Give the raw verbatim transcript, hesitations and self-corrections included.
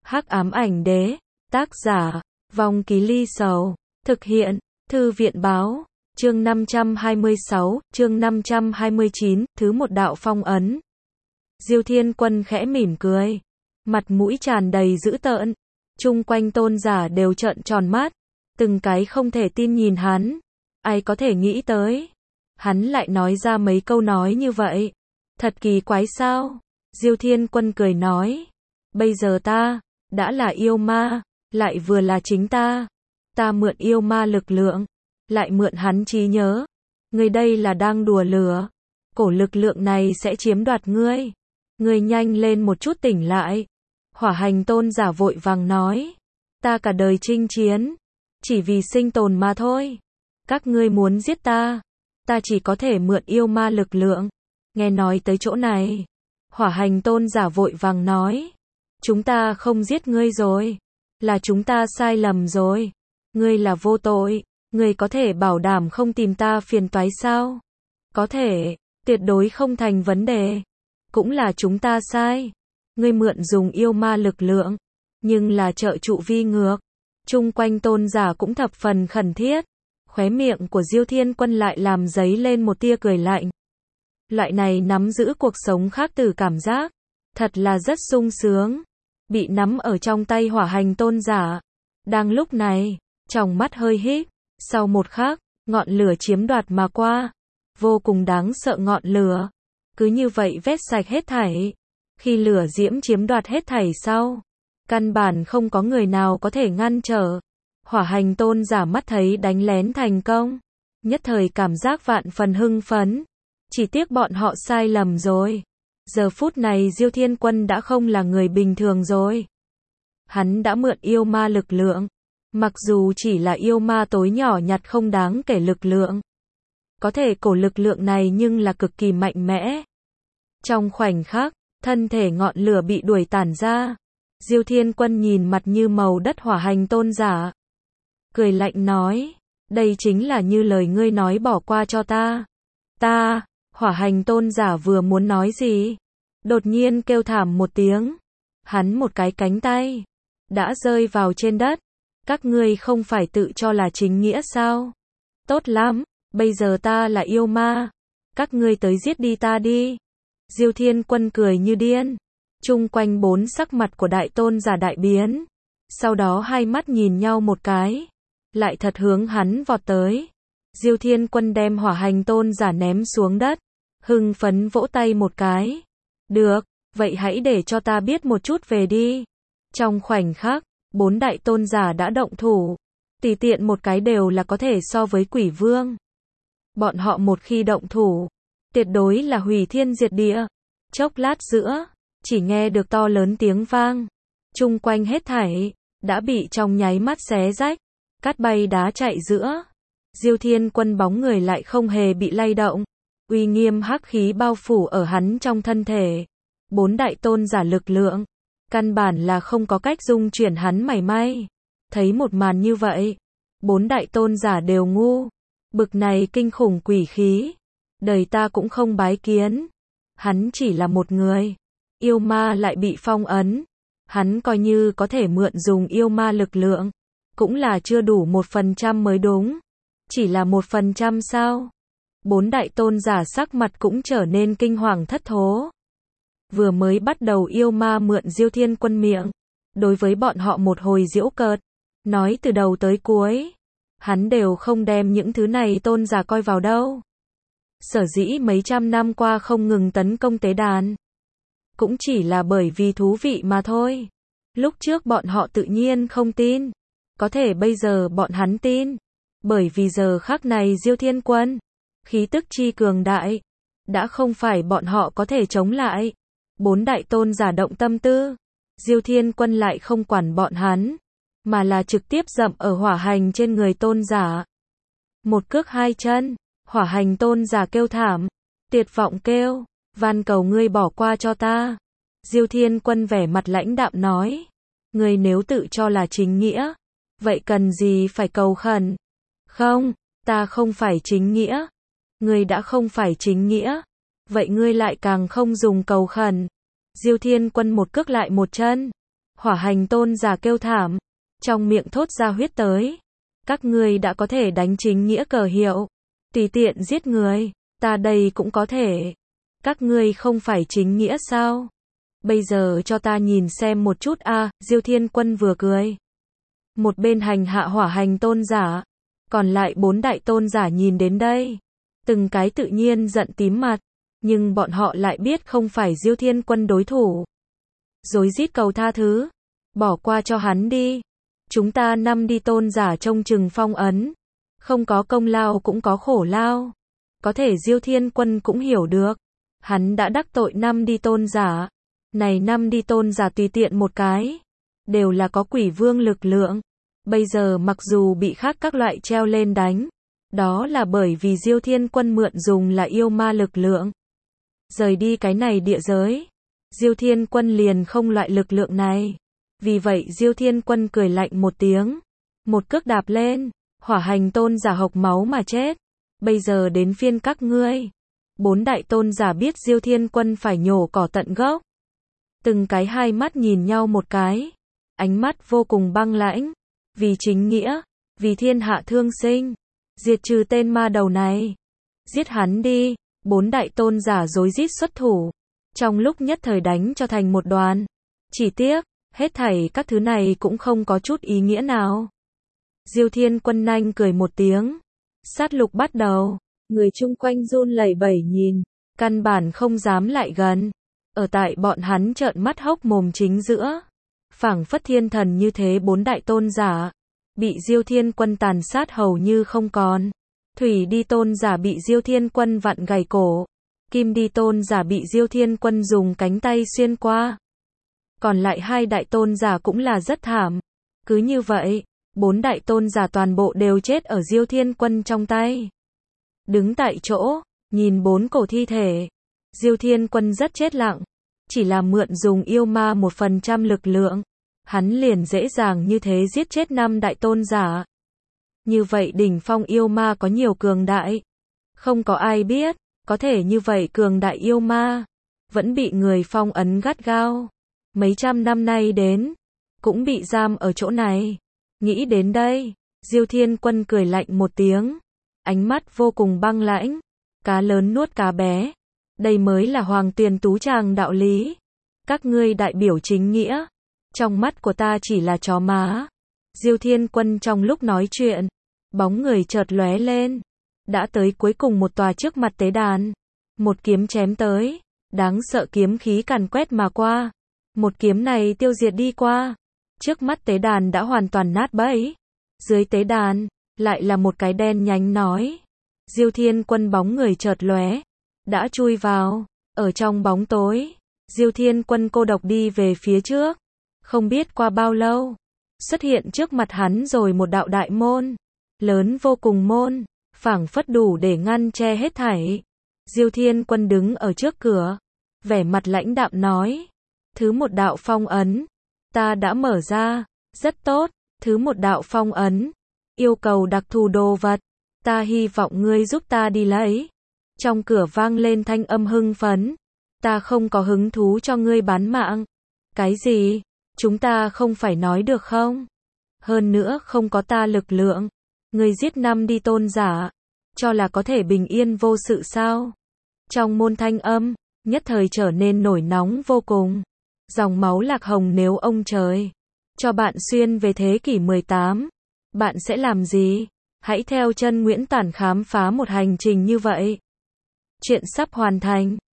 Hắc ám ảnh đế, tác giả, Vong Ký Ly Sầu, thực hiện, Thư viện báo, chương năm trăm hai mươi sáu, chương năm trăm hai mươi chín, thứ một đạo phong ấn. Diêu Thiên Quân khẽ mỉm cười, mặt mũi tràn đầy dữ tợn, chung quanh tôn giả đều trợn tròn mắt, từng cái không thể tin nhìn hắn, ai có thể nghĩ tới, hắn lại nói ra mấy câu nói như vậy, thật kỳ quái sao? Diêu Thiên Quân cười nói, bây giờ ta, đã là yêu ma, lại vừa là chính ta, ta mượn yêu ma lực lượng, lại mượn hắn trí nhớ, ngươi đây là đang đùa lửa, cổ lực lượng này sẽ chiếm đoạt ngươi, ngươi nhanh lên một chút tỉnh lại. Hỏa hành tôn giả vội vàng nói, ta cả đời chinh chiến, chỉ vì sinh tồn mà thôi, các ngươi muốn giết ta, ta chỉ có thể mượn yêu ma lực lượng. Nghe nói tới chỗ này, hỏa hành tôn giả vội vàng nói, chúng ta không giết ngươi rồi, là chúng ta sai lầm rồi, ngươi là vô tội, ngươi có thể bảo đảm không tìm ta phiền toái sao? Có thể, tuyệt đối không thành vấn đề, cũng là chúng ta sai, ngươi mượn dùng yêu ma lực lượng, nhưng là trợ trụ vi ngược. Chung quanh tôn giả cũng thập phần khẩn thiết, khóe miệng của Diêu Thiên Quân lại làm dấy lên một tia cười lạnh. Loại này nắm giữ cuộc sống khác từ cảm giác, thật là rất sung sướng, bị nắm ở trong tay hỏa hành tôn giả. Đang lúc này, trong mắt hơi híp, sau một khắc, ngọn lửa chiếm đoạt mà qua, vô cùng đáng sợ ngọn lửa, cứ như vậy vét sạch hết thảy. Khi lửa diễm chiếm đoạt hết thảy sau, căn bản không có người nào có thể ngăn trở. Hỏa hành tôn giả mắt thấy đánh lén thành công, nhất thời cảm giác vạn phần hưng phấn. Chỉ tiếc bọn họ sai lầm rồi. Giờ phút này Diêu Thiên Quân đã không là người bình thường rồi. Hắn đã mượn yêu ma lực lượng, mặc dù chỉ là yêu ma tối nhỏ nhặt không đáng kể lực lượng, có thể cổ lực lượng này nhưng là cực kỳ mạnh mẽ. Trong khoảnh khắc, thân thể ngọn lửa bị đuổi tản ra. Diêu Thiên Quân nhìn mặt như màu đất hỏa hành tôn giả, cười lạnh nói, đây chính là như lời ngươi nói bỏ qua cho ta. Ta, hỏa hành tôn giả vừa muốn nói gì, đột nhiên kêu thảm một tiếng, hắn một cái cánh tay, đã rơi vào trên đất. Các ngươi không phải tự cho là chính nghĩa sao? Tốt lắm, bây giờ ta là yêu ma, các ngươi tới giết đi ta đi. Diêu Thiên Quân cười như điên, chung quanh bốn sắc mặt của đại tôn giả đại biến, sau đó hai mắt nhìn nhau một cái, lại thật hướng hắn vọt tới. Diêu Thiên Quân đem hỏa hành tôn giả ném xuống đất, hưng phấn vỗ tay một cái. Được, vậy hãy để cho ta biết một chút về đi. Trong khoảnh khắc, bốn đại tôn giả đã động thủ, tùy tiện một cái đều là có thể so với quỷ vương. Bọn họ một khi động thủ, tuyệt đối là hủy thiên diệt địa. Chốc lát giữa, chỉ nghe được to lớn tiếng vang, chung quanh hết thảy đã bị trong nháy mắt xé rách, cát bay đá chạy giữa. Diêu Thiên Quân bóng người lại không hề bị lay động, uy nghiêm hắc khí bao phủ ở hắn trong thân thể. Bốn đại tôn giả lực lượng, căn bản là không có cách dung chuyển hắn mảy may. Thấy một màn như vậy, bốn đại tôn giả đều ngu. Bực này kinh khủng quỷ khí, đời ta cũng không bái kiến. Hắn chỉ là một người, yêu ma lại bị phong ấn. Hắn coi như có thể mượn dùng yêu ma lực lượng, cũng là chưa đủ một phần trăm mới đúng. Chỉ là một phần trăm sao? Bốn đại tôn giả sắc mặt cũng trở nên kinh hoàng thất thố. Vừa mới bắt đầu yêu ma mượn Diêu Thiên Quân miệng, đối với bọn họ một hồi giễu cợt, nói từ đầu tới cuối, hắn đều không đem những thứ này tôn giả coi vào đâu. Sở dĩ mấy trăm năm qua không ngừng tấn công tế đàn, cũng chỉ là bởi vì thú vị mà thôi. Lúc trước bọn họ tự nhiên không tin, có thể bây giờ bọn hắn tin, bởi vì giờ khắc này Diêu Thiên Quân, khí tức chi cường đại, đã không phải bọn họ có thể chống lại. Bốn đại tôn giả động tâm tư, Diêu Thiên Quân lại không quản bọn hắn, mà là trực tiếp dậm ở hỏa hành trên người tôn giả. Một cước hai chân, hỏa hành tôn giả kêu thảm, tuyệt vọng kêu, van cầu ngươi bỏ qua cho ta. Diêu Thiên Quân vẻ mặt lãnh đạm nói, ngươi nếu tự cho là chính nghĩa, vậy cần gì phải cầu khẩn? Không, ta không phải chính nghĩa. Ngươi đã không phải chính nghĩa, vậy ngươi lại càng không dùng cầu khẩn. Diêu Thiên Quân một cước lại một chân, Hỏa hành tôn giả kêu thảm, trong miệng thốt ra huyết tới. Các ngươi đã có thể đánh chính nghĩa cờ hiệu, tùy tiện giết người, ta đây cũng có thể. Các ngươi không phải chính nghĩa sao? Bây giờ cho ta nhìn xem một chút a, à, Diêu Thiên Quân vừa cười. Một bên hành hạ hỏa hành tôn giả, còn lại bốn đại tôn giả nhìn đến đây, từng cái tự nhiên giận tím mặt, nhưng bọn họ lại biết không phải Diêu Thiên Quân đối thủ. Rối rít cầu tha thứ, bỏ qua cho hắn đi. Chúng ta năm đi tôn giả trông chừng phong ấn, không có công lao cũng có khổ lao. Có thể Diêu Thiên Quân cũng hiểu được, hắn đã đắc tội năm đi tôn giả. Này năm đi tôn giả tùy tiện một cái, đều là có quỷ vương lực lượng. Bây giờ mặc dù bị khác các loại treo lên đánh, đó là bởi vì Diêu Thiên Quân mượn dùng là yêu ma lực lượng. Rời đi cái này địa giới, Diêu Thiên Quân liền không loại lực lượng này. Vì vậy Diêu Thiên Quân cười lạnh một tiếng, một cước đạp lên, hỏa hành tôn giả hộc máu mà chết. Bây giờ đến phiên các ngươi. Bốn đại tôn giả biết Diêu Thiên Quân phải nhổ cỏ tận gốc. Từng cái hai mắt nhìn nhau một cái, ánh mắt vô cùng băng lãnh. Vì chính nghĩa, vì thiên hạ thương sinh, diệt trừ tên ma đầu này. Giết hắn đi. Bốn đại tôn giả rối rít xuất thủ, trong lúc nhất thời đánh cho thành một đoàn. Chỉ tiếc, hết thảy các thứ này cũng không có chút ý nghĩa nào. Diêu Thiên Quân nhanh cười một tiếng, sát lục bắt đầu. Người chung quanh run lẩy bẩy nhìn, căn bản không dám lại gần. Ở tại bọn hắn trợn mắt hốc mồm chính giữa, phảng phất thiên thần như thế bốn đại tôn giả, bị Diêu Thiên Quân tàn sát hầu như không còn. Thủy đi tôn giả bị Diêu Thiên Quân vặn gãy cổ, kim đi tôn giả bị Diêu Thiên Quân dùng cánh tay xuyên qua. Còn lại hai đại tôn giả cũng là rất thảm. Cứ như vậy, bốn đại tôn giả toàn bộ đều chết ở Diêu Thiên Quân trong tay. Đứng tại chỗ, nhìn bốn cổ thi thể, Diêu Thiên Quân rất chết lặng, chỉ là mượn dùng yêu ma một phần trăm lực lượng, hắn liền dễ dàng như thế giết chết năm đại tôn giả. Như vậy đỉnh phong yêu ma có nhiều cường đại, không có ai biết, có thể như vậy cường đại yêu ma, vẫn bị người phong ấn gắt gao. Mấy trăm năm nay đến, cũng bị giam ở chỗ này. Nghĩ đến đây, Diêu Thiên Quân cười lạnh một tiếng, ánh mắt vô cùng băng lãnh. Cá lớn nuốt cá bé, đây mới là Hoàng Tuyền Tú Tràng đạo lý. Các ngươi đại biểu chính nghĩa, trong mắt của ta chỉ là chó má. Diêu Thiên Quân trong lúc nói chuyện, bóng người chợt lóe lên, đã tới cuối cùng một tòa trước mặt tế đàn. Một kiếm chém tới, đáng sợ kiếm khí càn quét mà qua. Một kiếm này tiêu diệt đi qua, trước mắt tế đàn đã hoàn toàn nát bấy. Dưới tế đàn, lại là một cái đen nhánh nói. Diêu Thiên Quân bóng người chợt lóe, đã chui vào, ở trong bóng tối. Diêu Thiên Quân cô độc đi về phía trước, không biết qua bao lâu, xuất hiện trước mặt hắn rồi một đạo đại môn, lớn vô cùng môn, phảng phất đủ để ngăn che hết thảy. Diêu Thiên Quân đứng ở trước cửa, vẻ mặt lãnh đạm nói, thứ một đạo phong ấn, ta đã mở ra, rất tốt, thứ một đạo phong ấn, yêu cầu đặc thù đồ vật, ta hy vọng ngươi giúp ta đi lấy. Trong cửa vang lên thanh âm hưng phấn, ta không có hứng thú cho ngươi bán mạng. Cái gì? Chúng ta không phải nói được không? Hơn nữa không có ta lực lượng, ngươi giết năm đi tôn giả, cho là có thể bình yên vô sự sao? Trong môn thanh âm, nhất thời trở nên nổi nóng vô cùng. Dòng máu lạc hồng, nếu ông trời cho bạn xuyên về thế kỷ mười tám, bạn sẽ làm gì? Hãy theo chân Nguyễn Tản khám phá một hành trình như vậy. Chuyện sắp hoàn thành.